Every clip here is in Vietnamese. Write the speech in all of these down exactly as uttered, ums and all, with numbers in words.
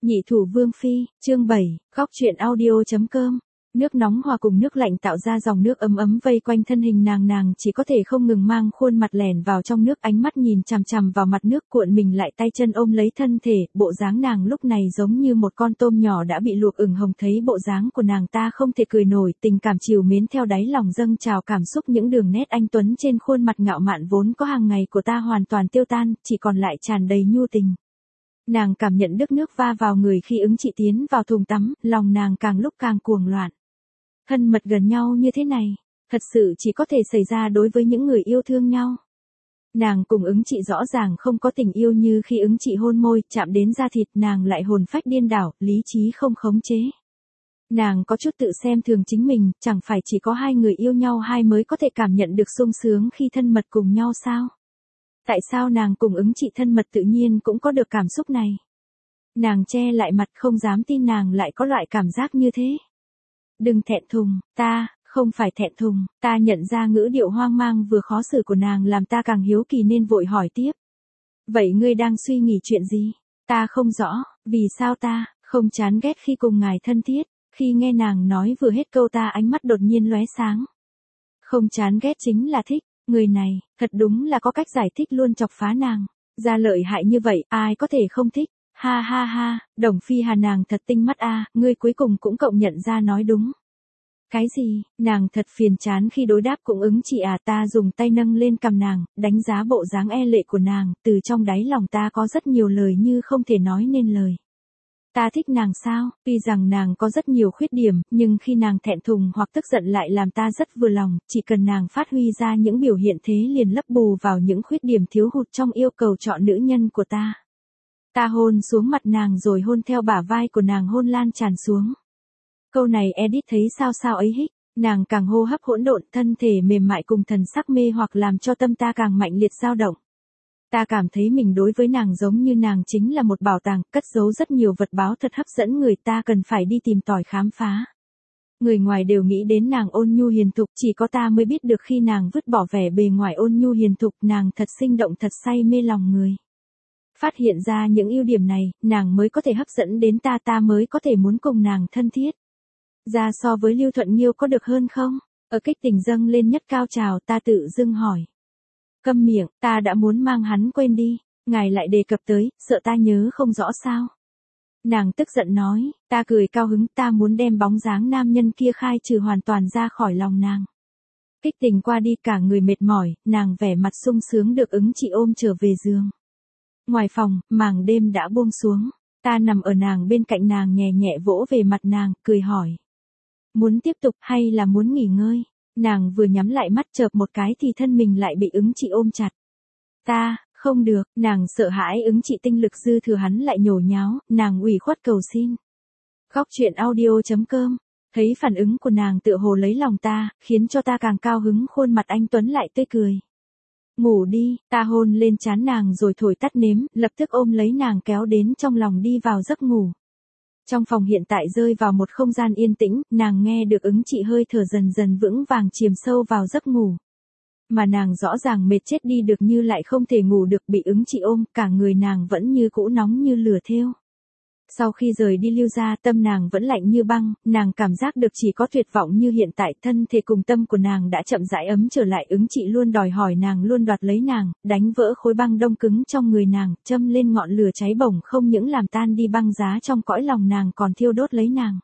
Nhị thủ vương phi, chương bảy, khóc chuyện audio.com. Nước nóng hòa cùng nước lạnh tạo ra dòng nước ấm ấm vây quanh thân hình nàng nàng chỉ có thể không ngừng mang khuôn mặt lẻn vào trong nước, ánh mắt nhìn chằm chằm vào mặt nước, cuộn mình lại tay chân ôm lấy thân thể, bộ dáng nàng lúc này giống như một con tôm nhỏ đã bị luộc ửng hồng. Thấy bộ dáng của nàng ta không thể cười nổi, tình cảm trìu mến theo đáy lòng dâng trào, cảm xúc những đường nét anh tuấn trên khuôn mặt ngạo mạn vốn có hàng ngày của ta hoàn toàn tiêu tan, chỉ còn lại tràn đầy nhu tình. Nàng cảm nhận được nước va vào người khi ứng chị tiến vào thùng tắm, lòng nàng càng lúc càng cuồng loạn. Thân mật gần nhau như thế này, thật sự chỉ có thể xảy ra đối với những người yêu thương nhau. Nàng cùng ứng chị rõ ràng không có tình yêu, như khi ứng chị hôn môi, chạm đến da thịt, nàng lại hồn phách điên đảo, lý trí không khống chế. Nàng có chút tự xem thường chính mình, chẳng phải chỉ có hai người yêu nhau hai mới có thể cảm nhận được sung sướng khi thân mật cùng nhau sao? Tại sao nàng cùng ứng chị thân mật tự nhiên cũng có được cảm xúc này? Nàng che lại mặt không dám tin nàng lại có loại cảm giác như thế. Đừng thẹn thùng, ta, không phải thẹn thùng, ta nhận ra ngữ điệu hoang mang vừa khó xử của nàng làm ta càng hiếu kỳ nên vội hỏi tiếp. Vậy ngươi đang suy nghĩ chuyện gì? Ta không rõ, vì sao ta, không chán ghét khi cùng ngài thân thiết, khi nghe nàng nói vừa hết câu ta ánh mắt đột nhiên lóe sáng. Không chán ghét chính là thích. Người này, thật đúng là có cách giải thích luôn chọc phá nàng. Ra lợi hại như vậy, ai có thể không thích. Ha ha ha, Đồng Phi Hà nàng thật tinh mắt a, ngươi cuối cùng cũng cộng nhận ra nói đúng. Cái gì, nàng thật phiền chán khi đối đáp cũng ứng chị à. Ta dùng tay nâng lên cằm nàng, đánh giá bộ dáng e lệ của nàng, từ trong đáy lòng ta có rất nhiều lời như không thể nói nên lời. Ta thích nàng sao, tuy rằng nàng có rất nhiều khuyết điểm, nhưng khi nàng thẹn thùng hoặc tức giận lại làm ta rất vừa lòng, chỉ cần nàng phát huy ra những biểu hiện thế liền lấp bù vào những khuyết điểm thiếu hụt trong yêu cầu chọn nữ nhân của ta. Ta hôn xuống mặt nàng rồi hôn theo bả vai của nàng, hôn lan tràn xuống. Câu này edit thấy sao sao ấy hích, nàng càng hô hấp hỗn độn, thân thể mềm mại cùng thần sắc mê hoặc làm cho tâm ta càng mạnh liệt dao động. Ta cảm thấy mình đối với nàng giống như nàng chính là một bảo tàng, cất giấu rất nhiều vật báu thật hấp dẫn người ta cần phải đi tìm tòi khám phá. Người ngoài đều nghĩ đến nàng ôn nhu hiền thục, chỉ có ta mới biết được khi nàng vứt bỏ vẻ bề ngoài ôn nhu hiền thục, nàng thật sinh động, thật say mê lòng người. Phát hiện ra những ưu điểm này, nàng mới có thể hấp dẫn đến ta, ta mới có thể muốn cùng nàng thân thiết. Ra so với Lưu Thuận Nghiêu có được hơn không? Ở kích tình dâng lên nhất cao trào, ta tự dưng hỏi. Câm miệng, ta đã muốn mang hắn quên đi, ngài lại đề cập tới, sợ ta nhớ không rõ sao? Nàng tức giận nói, ta cười cao hứng, ta muốn đem bóng dáng nam nhân kia khai trừ hoàn toàn ra khỏi lòng nàng. Kích tình qua đi, cả người mệt mỏi, nàng vẻ mặt sung sướng được ứng chị ôm trở về giường. Ngoài phòng, màn đêm đã buông xuống, ta nằm ở nàng bên cạnh, nàng nhẹ nhẹ vỗ về mặt nàng, cười hỏi. Muốn tiếp tục hay là muốn nghỉ ngơi? Nàng vừa nhắm lại mắt chợp một cái thì thân mình lại bị ứng chị ôm chặt. Ta, không được, nàng sợ hãi ứng chị tinh lực dư thừa hắn lại nhổ nháo, nàng ủy khuất cầu xin. Khóc chuyện audio.com, thấy phản ứng của nàng tựa hồ lấy lòng ta, khiến cho ta càng cao hứng, khuôn mặt anh tuấn lại tươi cười. Ngủ đi, ta hôn lên trán nàng rồi thổi tắt nếm, lập tức ôm lấy nàng kéo đến trong lòng đi vào giấc ngủ. Trong phòng hiện tại rơi vào một không gian yên tĩnh, nàng nghe được ứng chị hơi thở dần dần vững vàng chìm sâu vào giấc ngủ. Mà nàng rõ ràng mệt chết đi được như lại không thể ngủ được, bị ứng chị ôm, cả người nàng vẫn như cũ nóng như lửa thêu. Sau khi rời đi Lưu gia, tâm nàng vẫn lạnh như băng, nàng cảm giác được chỉ có tuyệt vọng như hiện tại, thân thể cùng tâm của nàng đã chậm rãi ấm trở lại, ứng chị luôn đòi hỏi nàng, luôn đoạt lấy nàng, đánh vỡ khối băng đông cứng trong người nàng, châm lên ngọn lửa cháy bỏng không những làm tan đi băng giá trong cõi lòng nàng còn thiêu đốt lấy nàng.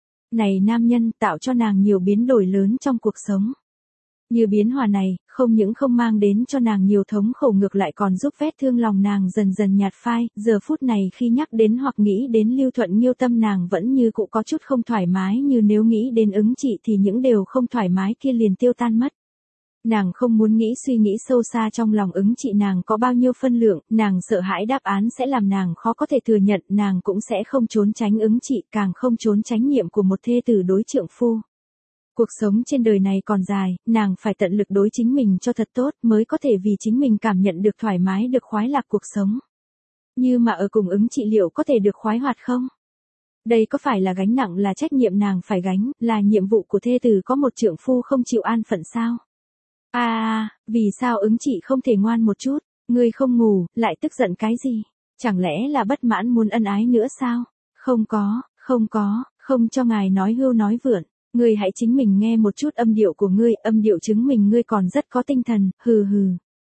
Này nam nhân tạo cho nàng nhiều biến đổi lớn trong cuộc sống. Như biến hòa này, không những không mang đến cho nàng nhiều thống khổ, ngược lại còn giúp vết thương lòng nàng dần dần nhạt phai. Giờ phút này khi nhắc đến hoặc nghĩ đến Lưu Thuận Nghiêu, tâm nàng vẫn như cũ có chút không thoải mái, như nếu nghĩ đến ứng chị thì những điều không thoải mái kia liền tiêu tan mất. Nàng không muốn nghĩ suy nghĩ sâu xa trong lòng ứng chị nàng có bao nhiêu phân lượng, nàng sợ hãi đáp án sẽ làm nàng khó có thể thừa nhận, nàng cũng sẽ không trốn tránh ứng chị, càng không trốn tránh nhiệm của một thê tử đối trượng phu. Cuộc sống trên đời này còn dài, nàng phải tận lực đối chính mình cho thật tốt mới có thể vì chính mình cảm nhận được thoải mái, được khoái lạc cuộc sống. Như mà ở cùng ứng chị liệu có thể được khoái hoạt không? Đây có phải là gánh nặng, là trách nhiệm nàng phải gánh, là nhiệm vụ của thê tử có một trượng phu không chịu an phận sao? À, à, vì sao ứng chị không thể ngoan một chút, ngươi không ngủ, lại tức giận cái gì? Chẳng lẽ là bất mãn muốn ân ái nữa sao? Không có, không có, không cho ngài nói hưu nói vượn. Ngươi hãy chính mình nghe một chút âm điệu của ngươi, âm điệu chứng minh ngươi còn rất có tinh thần, hừ hừ.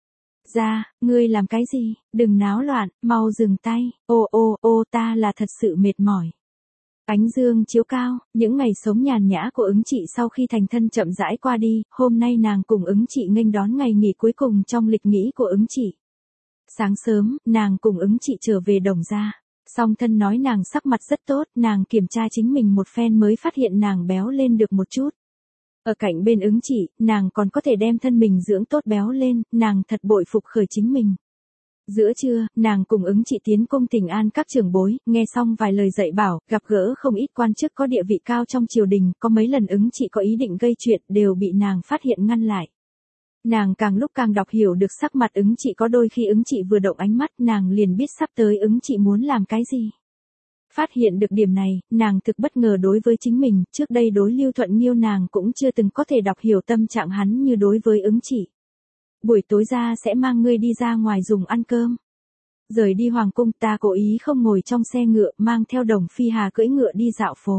Ra, ngươi làm cái gì, đừng náo loạn, mau dừng tay, ô ô ô ta là thật sự mệt mỏi. Ánh dương chiếu cao, những ngày sống nhàn nhã của ứng chị sau khi thành thân chậm rãi qua đi, hôm nay nàng cùng ứng chị nghênh đón ngày nghỉ cuối cùng trong lịch nghỉ của ứng chị. Sáng sớm, nàng cùng ứng chị trở về Đồng gia. Song thân nói nàng sắc mặt rất tốt, nàng kiểm tra chính mình một phen mới phát hiện nàng béo lên được một chút. Ở cạnh bên ứng chị, nàng còn có thể đem thân mình dưỡng tốt béo lên, nàng thật bội phục khởi chính mình. Giữa trưa, nàng cùng ứng chị tiến cung thỉnh an các trưởng bối, nghe xong vài lời dạy bảo, gặp gỡ không ít quan chức có địa vị cao trong triều đình, có mấy lần ứng chị có ý định gây chuyện đều bị nàng phát hiện ngăn lại. Nàng càng lúc càng đọc hiểu được sắc mặt ứng chị, có đôi khi ứng chị vừa động ánh mắt nàng liền biết sắp tới ứng chị muốn làm cái gì. Phát hiện được điểm này, nàng thực bất ngờ đối với chính mình, trước đây đối Lưu Thuận Nghiêu nàng cũng chưa từng có thể đọc hiểu tâm trạng hắn như đối với ứng chị. Buổi tối ra sẽ mang ngươi đi ra ngoài dùng ăn cơm. Rời đi hoàng cung ta cố ý không ngồi trong xe ngựa, mang theo Đồng Phi Hà cưỡi ngựa đi dạo phố.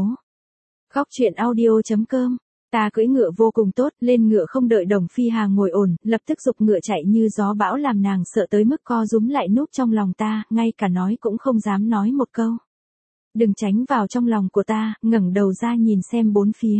Góc truyện audio chấm com. Ta cưỡi ngựa vô cùng tốt, lên ngựa không đợi Đồng Phi Hà ngồi ổn, lập tức giục ngựa chạy như gió bão làm nàng sợ tới mức co rúm lại núp trong lòng ta, ngay cả nói cũng không dám nói một câu. Đừng tránh vào trong lòng của ta, ngẩng đầu ra nhìn xem bốn phía.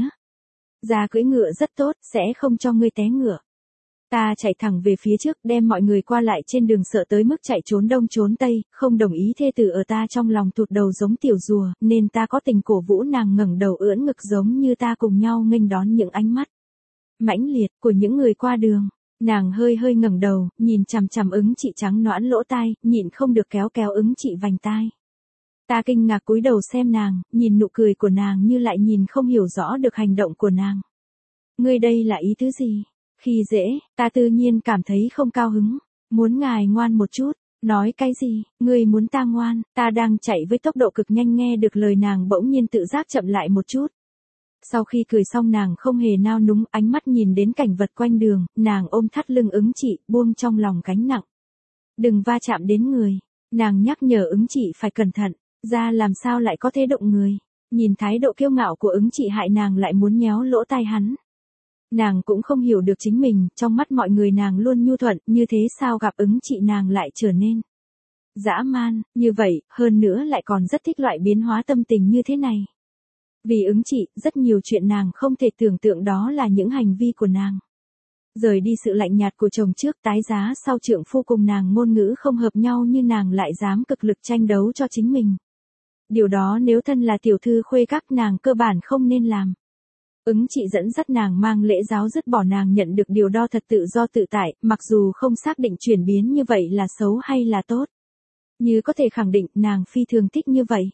Ra cưỡi ngựa rất tốt, sẽ không cho ngươi té ngựa. Ta chạy thẳng về phía trước, đem mọi người qua lại trên đường sợ tới mức chạy trốn đông trốn tây, không đồng ý thê tử ở ta trong lòng tụt đầu giống tiểu rùa, nên ta có tình cổ vũ nàng ngẩng đầu ưỡn ngực giống như ta cùng nhau nghênh đón những ánh mắt mãnh liệt của những người qua đường. Nàng hơi hơi ngẩng đầu, nhìn chằm chằm ứng chị trắng nõn lỗ tai, nhịn không được kéo kéo ứng chị vành tai. Ta kinh ngạc cúi đầu xem nàng, nhìn nụ cười của nàng như lại nhìn không hiểu rõ được hành động của nàng. Ngươi đây là ý tứ gì? Khi dễ, ta tự nhiên cảm thấy không cao hứng, muốn ngài ngoan một chút, nói cái gì, ngươi muốn ta ngoan, ta đang chạy với tốc độ cực nhanh nghe được lời nàng bỗng nhiên tự giác chậm lại một chút. Sau khi cười xong nàng không hề nao núng, ánh mắt nhìn đến cảnh vật quanh đường, nàng ôm thắt lưng ứng chị, buông trong lòng gánh nặng. Đừng va chạm đến người, nàng nhắc nhở ứng chị phải cẩn thận, ra làm sao lại có thể động người, nhìn thái độ kiêu ngạo của ứng chị hại nàng lại muốn nhéo lỗ tai hắn. Nàng cũng không hiểu được chính mình, trong mắt mọi người nàng luôn nhu thuận, như thế sao gặp ứng chị nàng lại trở nên dã man, như vậy, hơn nữa lại còn rất thích loại biến hóa tâm tình như thế này. Vì ứng chị, rất nhiều chuyện nàng không thể tưởng tượng đó là những hành vi của nàng. Rời đi sự lạnh nhạt của chồng trước, tái giá sau trượng phu cùng nàng ngôn ngữ không hợp nhau như nàng lại dám cực lực tranh đấu cho chính mình. Điều đó nếu thân là tiểu thư khuê các nàng cơ bản không nên làm. Ứng chị dẫn dắt nàng mang lễ giáo dứt bỏ nàng nhận được điều đo thật tự do tự tại, mặc dù không xác định chuyển biến như vậy là xấu hay là tốt. Như có thể khẳng định nàng phi thường thích như vậy.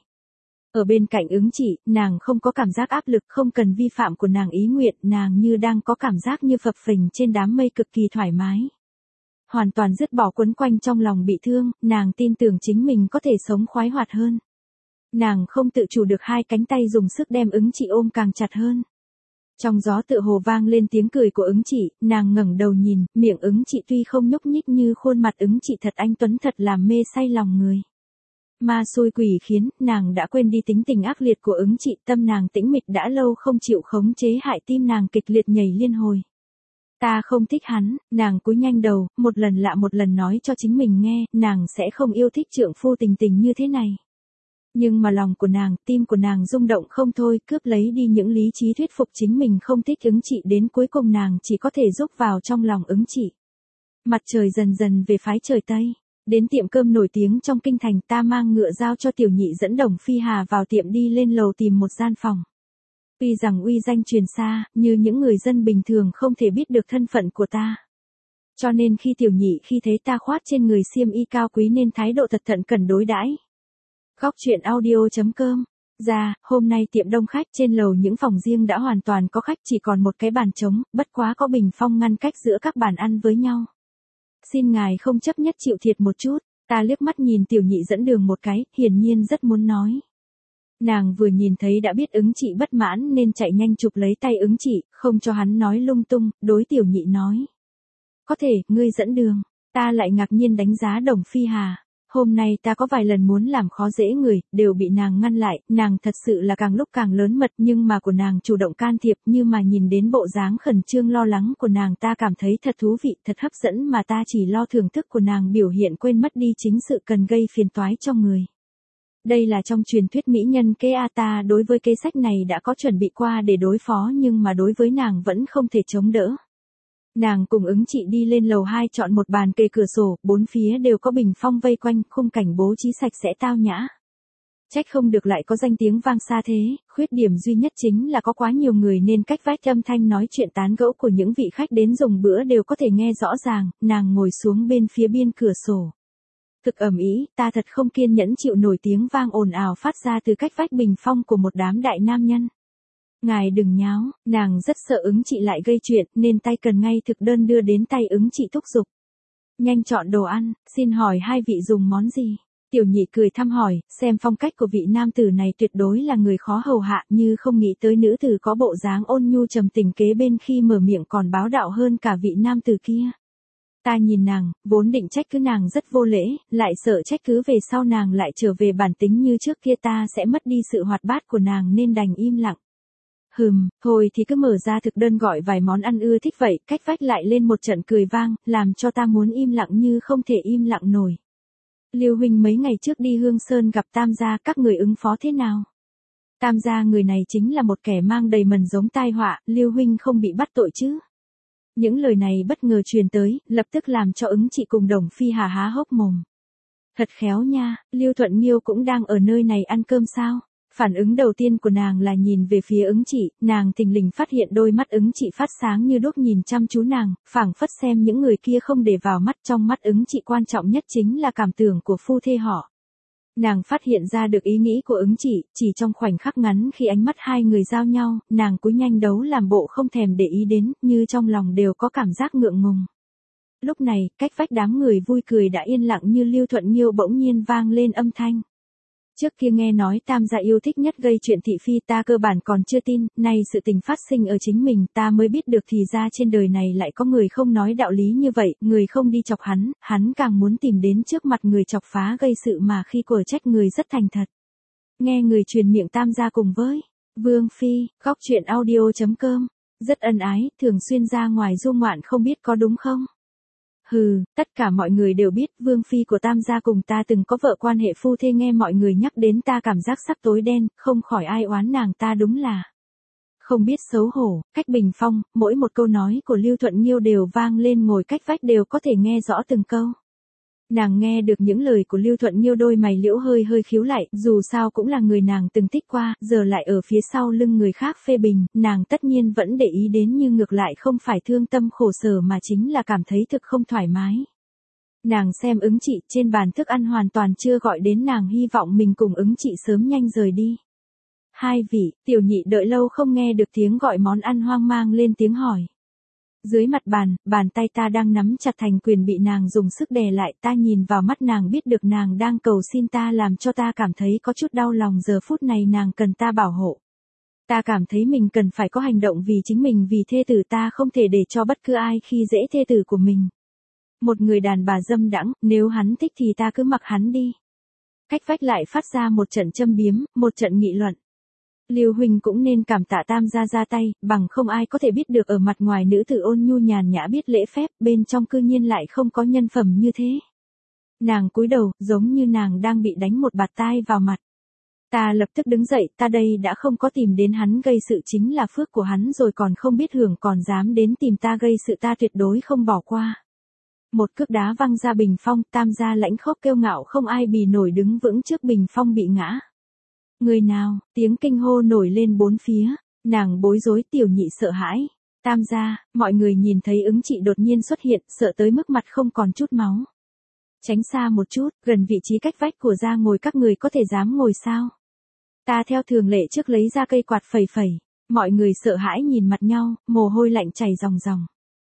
Ở bên cạnh ứng chị, nàng không có cảm giác áp lực, không cần vi phạm của nàng ý nguyện, nàng như đang có cảm giác như phập phình trên đám mây cực kỳ thoải mái. Hoàn toàn dứt bỏ quấn quanh trong lòng bị thương, nàng tin tưởng chính mình có thể sống khoái hoạt hơn. Nàng không tự chủ được hai cánh tay dùng sức đem ứng chị ôm càng chặt hơn. Trong gió tựa hồ vang lên tiếng cười của ứng chị, nàng ngẩng đầu nhìn, miệng ứng chị tuy không nhúc nhích như khuôn mặt ứng chị thật anh tuấn thật làm mê say lòng người. Ma xui quỷ khiến, nàng đã quên đi tính tình ác liệt của ứng chị, tâm nàng tĩnh mịch đã lâu không chịu khống chế hại tim nàng kịch liệt nhảy liên hồi. Ta không thích hắn, nàng cúi nhanh đầu, một lần lạ một lần nói cho chính mình nghe, nàng sẽ không yêu thích trượng phu tình tình như thế này. Nhưng mà lòng của nàng, tim của nàng rung động không thôi, cướp lấy đi những lý trí thuyết phục chính mình không thích ứng chị, đến cuối cùng nàng chỉ có thể rúc vào trong lòng ứng chị. Mặt trời dần dần về phái trời Tây, đến tiệm cơm nổi tiếng trong kinh thành, ta mang ngựa giao cho tiểu nhị dẫn Đồng Phi Hà vào tiệm đi lên lầu tìm một gian phòng. Tuy rằng uy danh truyền xa, như những người dân bình thường không thể biết được thân phận của ta. Cho nên khi tiểu nhị khi thấy ta khoác trên người xiêm y cao quý nên thái độ thật thận cần đối đãi. Góc truyện audio chấm com. Ra, hôm nay tiệm đông khách, trên lầu những phòng riêng đã hoàn toàn có khách, chỉ còn một cái bàn trống, bất quá có bình phong ngăn cách giữa các bàn ăn với nhau. Xin ngài không chấp nhất chịu thiệt một chút, ta liếc mắt nhìn tiểu nhị dẫn đường một cái, hiển nhiên rất muốn nói. Nàng vừa nhìn thấy đã biết ứng chị bất mãn nên chạy nhanh chụp lấy tay ứng chị, không cho hắn nói lung tung, đối tiểu nhị nói. Có thể, ngươi dẫn đường, ta lại ngạc nhiên đánh giá Đồng Phi Hà. Hôm nay ta có vài lần muốn làm khó dễ người, đều bị nàng ngăn lại, nàng thật sự là càng lúc càng lớn mật nhưng mà của nàng chủ động can thiệp như mà nhìn đến bộ dáng khẩn trương lo lắng của nàng ta cảm thấy thật thú vị, thật hấp dẫn mà ta chỉ lo thưởng thức của nàng biểu hiện quên mất đi chính sự cần gây phiền toái cho người. Đây là trong truyền thuyết mỹ nhân kế a ta đối với kế sách này đã có chuẩn bị qua để đối phó nhưng mà đối với nàng vẫn không thể chống đỡ. Nàng cùng ứng chị đi lên lầu hai chọn một bàn kề cửa sổ, bốn phía đều có bình phong vây quanh, khung cảnh bố trí sạch sẽ tao nhã. Trách không được lại có danh tiếng vang xa thế, khuyết điểm duy nhất chính là có quá nhiều người nên cách vách âm thanh nói chuyện tán gẫu của những vị khách đến dùng bữa đều có thể nghe rõ ràng, nàng ngồi xuống bên phía biên cửa sổ. Thực ầm ĩ, ta thật không kiên nhẫn chịu nổi tiếng vang ồn ào phát ra từ cách vách bình phong của một đám đại nam nhân. Ngài đừng nháo, nàng rất sợ ứng chị lại gây chuyện nên tay cần ngay thực đơn đưa đến tay ứng chị thúc giục. Nhanh chọn đồ ăn, xin hỏi hai vị dùng món gì? Tiểu nhị cười thăm hỏi, xem phong cách của vị nam tử này tuyệt đối là người khó hầu hạ như không nghĩ tới nữ tử có bộ dáng ôn nhu trầm tình kế bên khi mở miệng còn báo đạo hơn cả vị nam tử kia. Ta nhìn nàng, vốn định trách cứ nàng rất vô lễ, lại sợ trách cứ về sau nàng lại trở về bản tính như trước kia ta sẽ mất đi sự hoạt bát của nàng nên đành im lặng. Hừm, thôi thì cứ mở ra thực đơn gọi vài món ăn ưa thích vậy, cách vách lại lên một trận cười vang, làm cho ta muốn im lặng như không thể im lặng nổi. Lưu huynh mấy ngày trước đi Hương Sơn gặp Tam gia, các người ứng phó thế nào? Tam gia người này chính là một kẻ mang đầy mần giống tai họa, Lưu huynh không bị bắt tội chứ? Những lời này bất ngờ truyền tới, lập tức làm cho ứng chị cùng Đồng Phi Hà há hốc mồm. Thật khéo nha, Lưu Thuận Nghiêu cũng đang ở nơi này ăn cơm sao? Phản ứng đầu tiên của nàng là nhìn về phía ứng chị, nàng thình lình phát hiện đôi mắt ứng chị phát sáng như đuốc nhìn chăm chú nàng, phảng phất xem những người kia không để vào mắt, trong mắt ứng chị quan trọng nhất chính là cảm tưởng của phu thê họ. Nàng phát hiện ra được ý nghĩ của ứng chị, chỉ trong khoảnh khắc ngắn khi ánh mắt hai người giao nhau, nàng cúi nhanh đấu làm bộ không thèm để ý đến, như trong lòng đều có cảm giác ngượng ngùng. Lúc này, cách vách đám người vui cười đã yên lặng như Lưu Thuận Nghiêu bỗng nhiên vang lên âm thanh. Trước kia nghe nói Tam gia yêu thích nhất gây chuyện thị phi ta cơ bản còn chưa tin, nay sự tình phát sinh ở chính mình ta mới biết được thì ra trên đời này lại có người không nói đạo lý như vậy, người không đi chọc hắn, hắn càng muốn tìm đến trước mặt người chọc phá gây sự mà khi quở trách người rất thành thật. Nghe người truyền miệng Tam gia cùng với Vương Phi, góc truyện audio chấm com, rất ân ái, thường xuyên ra ngoài du ngoạn không biết có đúng không? Hừ, tất cả mọi người đều biết Vương Phi của Tam gia cùng ta từng có vợ quan hệ phu thê nghe mọi người nhắc đến ta cảm giác sắc tối đen, không khỏi ai oán nàng ta đúng là. Không biết xấu hổ, cách bình phong, mỗi một câu nói của Lưu Thuận Nghiêu đều vang lên ngồi cách vách đều có thể nghe rõ từng câu. Nàng nghe được những lời của Lưu Thuận Nghiêu đôi mày liễu hơi hơi khíu lại, dù sao cũng là người nàng từng thích qua, giờ lại ở phía sau lưng người khác phê bình, nàng tất nhiên vẫn để ý đến nhưng ngược lại không phải thương tâm khổ sở mà chính là cảm thấy thực không thoải mái. Nàng xem ứng chị trên bàn thức ăn hoàn toàn chưa gọi đến nàng hy vọng mình cùng ứng chị sớm nhanh rời đi. Hai vị, tiểu nhị đợi lâu không nghe được tiếng gọi món ăn hoang mang lên tiếng hỏi. Dưới mặt bàn, bàn tay ta đang nắm chặt thành quyền bị nàng dùng sức đè lại, ta nhìn vào mắt nàng biết được nàng đang cầu xin ta làm cho ta cảm thấy có chút đau lòng giờ phút này nàng cần ta bảo hộ. Ta cảm thấy mình cần phải có hành động vì chính mình vì thê tử ta không thể để cho bất cứ ai khi dễ thê tử của mình. Một người đàn bà dâm đãng, nếu hắn thích thì ta cứ mặc hắn đi. Cách vách lại phát ra một trận châm biếm, một trận nghị luận. Lưu huynh cũng nên cảm tạ Tam gia ra tay, bằng không ai có thể biết được ở mặt ngoài nữ tử ôn nhu nhàn nhã biết lễ phép, bên trong cư nhiên lại không có nhân phẩm như thế. Nàng cúi đầu, giống như nàng đang bị đánh một bạt tai vào mặt. Ta lập tức đứng dậy, ta đây đã không có tìm đến hắn gây sự chính là phước của hắn rồi còn không biết hưởng còn dám đến tìm ta gây sự ta tuyệt đối không bỏ qua. Một cước đá văng ra bình phong, Tam gia lãnh khốc kiêu ngạo không ai bì nổi đứng vững trước bình phong bị ngã. Người nào, tiếng kinh hô nổi lên bốn phía, nàng bối rối tiểu nhị sợ hãi. Tam gia, mọi người nhìn thấy ứng chị đột nhiên xuất hiện, sợ tới mức mặt không còn chút máu. Tránh xa một chút, gần vị trí cách vách của gia ngồi các người có thể dám ngồi sao? Ta theo thường lệ trước lấy ra cây quạt phẩy phẩy, mọi người sợ hãi nhìn mặt nhau, mồ hôi lạnh chảy ròng ròng.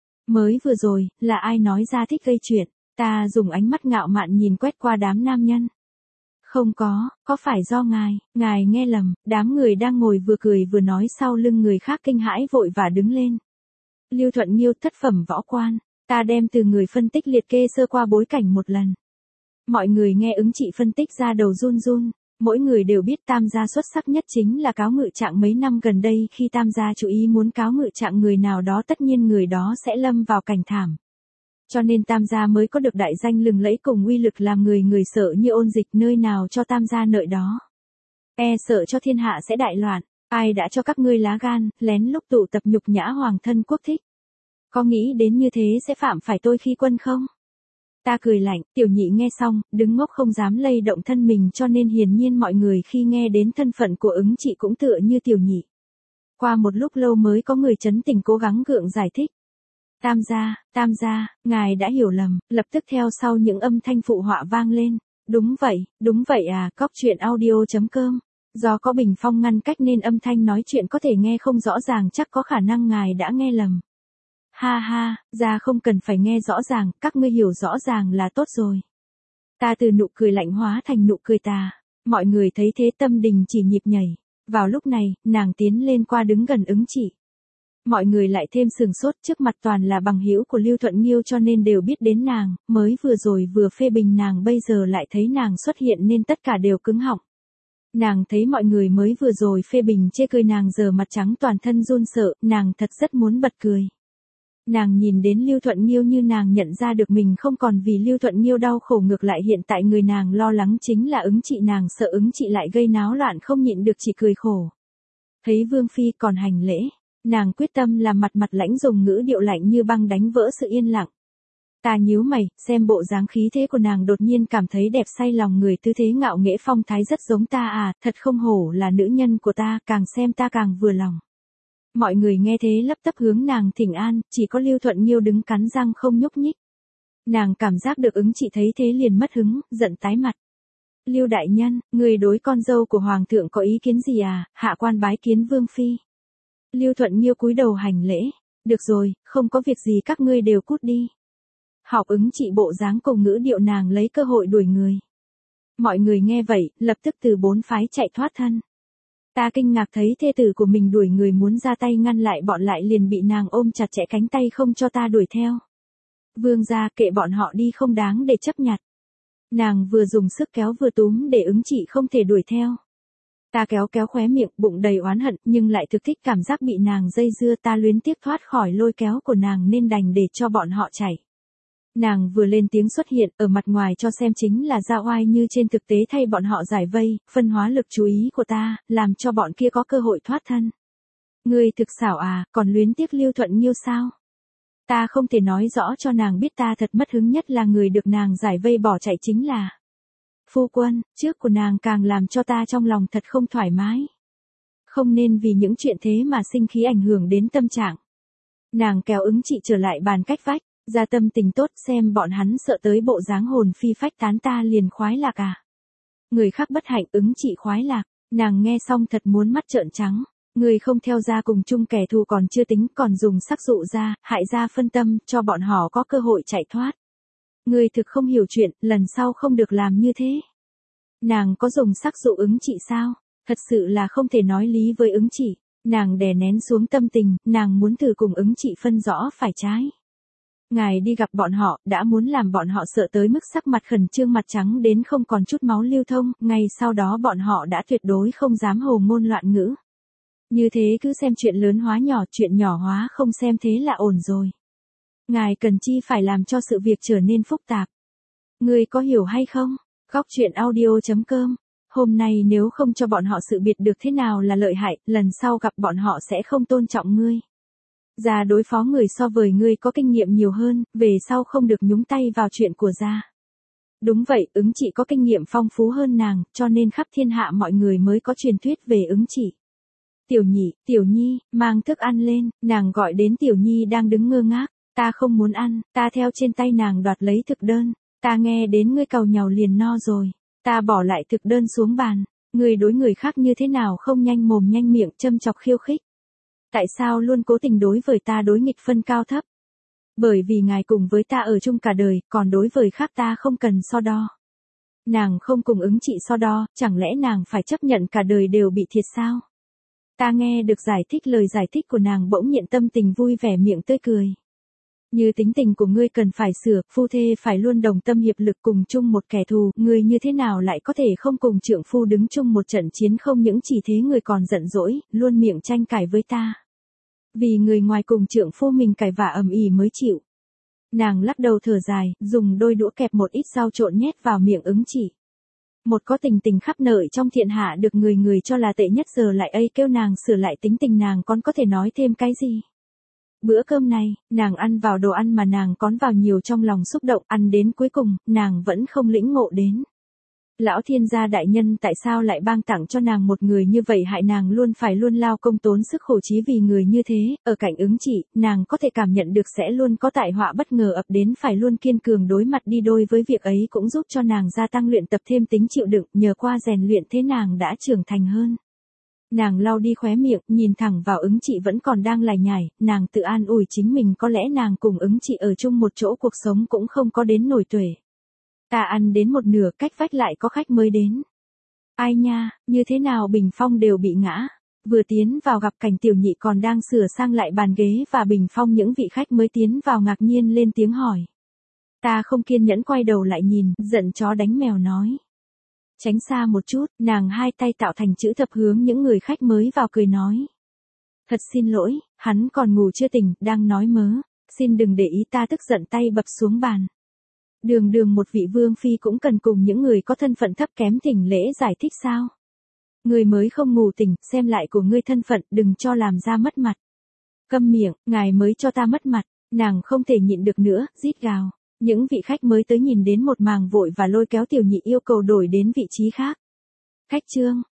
Mới vừa rồi, là ai nói ra thích gây chuyện, ta dùng ánh mắt ngạo mạn nhìn quét qua đám nam nhân. Không có, có phải do ngài, ngài nghe lầm, đám người đang ngồi vừa cười vừa nói sau lưng người khác kinh hãi vội và đứng lên. Lưu Thuận Nghiêu thất phẩm võ quan, ta đem từ người phân tích liệt kê sơ qua bối cảnh một lần. Mọi người nghe ứng chị phân tích ra đầu run run. Mỗi người đều biết Tam gia xuất sắc nhất chính là Cáo Ngự Trạng, mấy năm gần đây khi Tam gia chú ý muốn Cáo Ngự Trạng người nào đó tất nhiên người đó sẽ lâm vào cảnh thảm. Cho nên Tam gia mới có được đại danh lừng lẫy cùng uy lực làm người người sợ như ôn dịch, nơi nào cho Tam gia nợi đó. E sợ cho thiên hạ sẽ đại loạn, ai đã cho các ngươi lá gan, lén lúc tụ tập nhục nhã hoàng thân quốc thích. Có nghĩ đến như thế sẽ phạm phải tôi khi quân không? Ta cười lạnh, Tiểu Nhị nghe xong, đứng ngốc không dám lay động thân mình, cho nên hiển nhiên mọi người khi nghe đến thân phận của ứng chị cũng tựa như Tiểu Nhị. Qua một lúc lâu mới có người trấn tình cố gắng gượng giải thích. Tam gia, Tam gia, ngài đã hiểu lầm, lập tức theo sau những âm thanh phụ họa vang lên. Đúng vậy, đúng vậy à, cóc truyện audio chấm com. Do có bình phong ngăn cách nên âm thanh nói chuyện có thể nghe không rõ ràng, chắc có khả năng ngài đã nghe lầm. Ha ha, gia không cần phải nghe rõ ràng, các ngươi hiểu rõ ràng là tốt rồi. Ta từ nụ cười lạnh hóa thành nụ cười tà. Mọi người thấy thế tâm đình chỉ nhịp nhảy. Vào lúc này, nàng tiến lên qua đứng gần ứng chị. Mọi người lại thêm sừng sốt, trước mặt toàn là bằng hữu của Lưu Thuận Nghiêu cho nên đều biết đến nàng, mới vừa rồi vừa phê bình nàng bây giờ lại thấy nàng xuất hiện nên tất cả đều cứng họng. Nàng thấy mọi người mới vừa rồi phê bình chê cười nàng giờ mặt trắng toàn thân run sợ, nàng thật rất muốn bật cười. Nàng nhìn đến Lưu Thuận Nghiêu như nàng nhận ra được mình không còn vì Lưu Thuận Nghiêu đau khổ, ngược lại hiện tại người nàng lo lắng chính là ứng chị, nàng sợ ứng chị lại gây náo loạn không nhịn được chỉ cười khổ. Thấy Vương Phi còn hành lễ, nàng quyết tâm làm mặt mặt lãnh dùng ngữ điệu lạnh như băng đánh vỡ sự yên lặng. Ta nhíu mày, xem bộ dáng khí thế của nàng đột nhiên cảm thấy đẹp say lòng người, tư thế ngạo nghễ phong thái rất giống ta à, thật không hổ là nữ nhân của ta, càng xem ta càng vừa lòng. Mọi người nghe thế lấp tấp hướng nàng thỉnh an, chỉ có Lưu Thuận Nghiêu đứng cắn răng không nhúc nhích. Nàng cảm giác được ứng chị thấy thế liền mất hứng, giận tái mặt. Lưu đại nhân, người đối con dâu của hoàng thượng có ý kiến gì à? Hạ quan bái kiến Vương Phi. Lưu Thuận Nghiêu cúi đầu hành lễ. Được rồi, không có việc gì các ngươi đều cút đi. Học ứng chị bộ dáng cùng ngữ điệu nàng lấy cơ hội đuổi người. Mọi người nghe vậy, lập tức từ bốn phái chạy thoát thân. Ta kinh ngạc thấy thê tử của mình đuổi người muốn ra tay ngăn lại bọn lại liền bị nàng ôm chặt chẽ cánh tay không cho ta đuổi theo. Vương gia, kệ bọn họ đi, không đáng để chấp nhặt. Nàng vừa dùng sức kéo vừa túm để ứng chị không thể đuổi theo. Ta kéo kéo khóe miệng, bụng đầy oán hận, nhưng lại thực thích cảm giác bị nàng dây dưa, ta luyến tiếc thoát khỏi lôi kéo của nàng nên đành để cho bọn họ chạy. Nàng vừa lên tiếng xuất hiện, ở mặt ngoài cho xem chính là ra oai như trên thực tế thay bọn họ giải vây, phân hóa lực chú ý của ta, làm cho bọn kia có cơ hội thoát thân. Ngươi thực xảo à, còn luyến tiếc Lưu Thuận Nghiêu sao? Ta không thể nói rõ cho nàng biết ta thật mất hứng nhất là người được nàng giải vây bỏ chạy chính là phu quân, trước của nàng càng làm cho ta trong lòng thật không thoải mái. Không nên vì những chuyện thế mà sinh khí ảnh hưởng đến tâm trạng. Nàng kéo ứng chị trở lại bàn cách vách. Ra tâm tình tốt, xem bọn hắn sợ tới bộ dáng hồn phi phách tán ta liền khoái lạc à. Người khác bất hạnh, ứng chị khoái lạc, nàng nghe xong thật muốn mắt trợn trắng. Người không theo ra cùng chung kẻ thù còn chưa tính, còn dùng sắc dụ ra, hại ra phân tâm, cho bọn họ có cơ hội chạy thoát. Người thực không hiểu chuyện, lần sau không được làm như thế. Nàng có dùng sắc dụ ứng chị sao? Thật sự là không thể nói lý với ứng chị. Nàng đè nén xuống tâm tình, nàng muốn thử cùng ứng chị phân rõ phải trái. Ngài đi gặp bọn họ, đã muốn làm bọn họ sợ tới mức sắc mặt khẩn trương, mặt trắng đến không còn chút máu lưu thông, ngay sau đó bọn họ đã tuyệt đối không dám hồ ngôn loạn ngữ. Như thế cứ xem chuyện lớn hóa nhỏ, chuyện nhỏ hóa không xem thế là ổn rồi. Ngài cần chi phải làm cho sự việc trở nên phức tạp. Người có hiểu hay không? Góc truyện audio chấm com. Hôm nay nếu không cho bọn họ sự biệt được thế nào là lợi hại, lần sau gặp bọn họ sẽ không tôn trọng ngươi. Gia đối phó người so với ngươi có kinh nghiệm nhiều hơn, về sau không được nhúng tay vào chuyện của gia. Đúng vậy, ứng chị có kinh nghiệm phong phú hơn nàng, cho nên khắp thiên hạ mọi người mới có truyền thuyết về ứng chị. Tiểu Nhị, Tiểu Nhi, mang thức ăn lên, nàng gọi đến Tiểu Nhi đang đứng ngơ ngác, ta không muốn ăn, ta theo trên tay nàng đoạt lấy thực đơn, ta nghe đến ngươi cầu nhàu liền no rồi, ta bỏ lại thực đơn xuống bàn, ngươi đối người khác như thế nào không nhanh mồm nhanh miệng, châm chọc khiêu khích. Tại sao luôn cố tình đối với ta đối nghịch phân cao thấp? Bởi vì ngài cùng với ta ở chung cả đời, còn đối với khác ta không cần so đo. Nàng không cùng ứng chị so đo, chẳng lẽ nàng phải chấp nhận cả đời đều bị thiệt sao? Ta nghe được giải thích lời giải thích của nàng bỗng nhận tâm tình vui vẻ, miệng tươi cười. Như tính tình của ngươi cần phải sửa, phu thê phải luôn đồng tâm hiệp lực cùng chung một kẻ thù, ngươi như thế nào lại có thể không cùng trượng phu đứng chung một trận chiến, không những chỉ thế người còn giận dỗi, luôn miệng tranh cãi với ta. Vì người ngoài cùng trượng phu mình cãi vã ầm ĩ mới chịu. Nàng lắc đầu thở dài, dùng đôi đũa kẹp một ít rau trộn nhét vào miệng ứng chỉ. Một có tình tình khắp nợi trong thiên hạ được người người cho là tệ nhất giờ lại ấy kêu nàng sửa lại tính tình, nàng còn có thể nói thêm cái gì. Bữa cơm này, nàng ăn vào đồ ăn mà nàng cón vào nhiều trong lòng xúc động, ăn đến cuối cùng, nàng vẫn không lĩnh ngộ đến. Lão thiên gia đại nhân tại sao lại ban tặng cho nàng một người như vậy, hại nàng luôn phải luôn lao công tốn sức khổ trí vì người như thế, ở cạnh ứng chỉ, nàng có thể cảm nhận được sẽ luôn có tai họa bất ngờ ập đến, phải luôn kiên cường đối mặt đi đôi với việc ấy cũng giúp cho nàng gia tăng luyện tập thêm tính chịu đựng, nhờ qua rèn luyện thế nàng đã trưởng thành hơn. Nàng lau đi khóe miệng, nhìn thẳng vào ứng chị vẫn còn đang lải nhải, nàng tự an ủi chính mình có lẽ nàng cùng ứng chị ở chung một chỗ cuộc sống cũng không có đến nổi tuệ. Ta ăn đến một nửa cách vách lại có khách mới đến. Ai nha, như thế nào bình phong đều bị ngã. Vừa tiến vào gặp cảnh tiểu nhị còn đang sửa sang lại bàn ghế và bình phong, những vị khách mới tiến vào ngạc nhiên lên tiếng hỏi. Ta không kiên nhẫn quay đầu lại nhìn, giận chó đánh mèo nói. Tránh xa một chút, nàng hai tay tạo thành chữ thập hướng những người khách mới vào cười nói. Thật xin lỗi, hắn còn ngủ chưa tỉnh, đang nói mớ, xin đừng để ý, ta tức giận tay bập xuống bàn. Đường đường một vị vương phi cũng cần cùng những người có thân phận thấp kém thỉnh lễ giải thích sao? Người mới không ngủ tỉnh, xem lại của ngươi thân phận, đừng cho làm ra mất mặt. Câm miệng, ngài mới cho ta mất mặt, nàng không thể nhịn được nữa, rít gào. Những vị khách mới tới nhìn đến một màng vội và lôi kéo tiểu nhị yêu cầu đổi đến vị trí khác. Khách trương,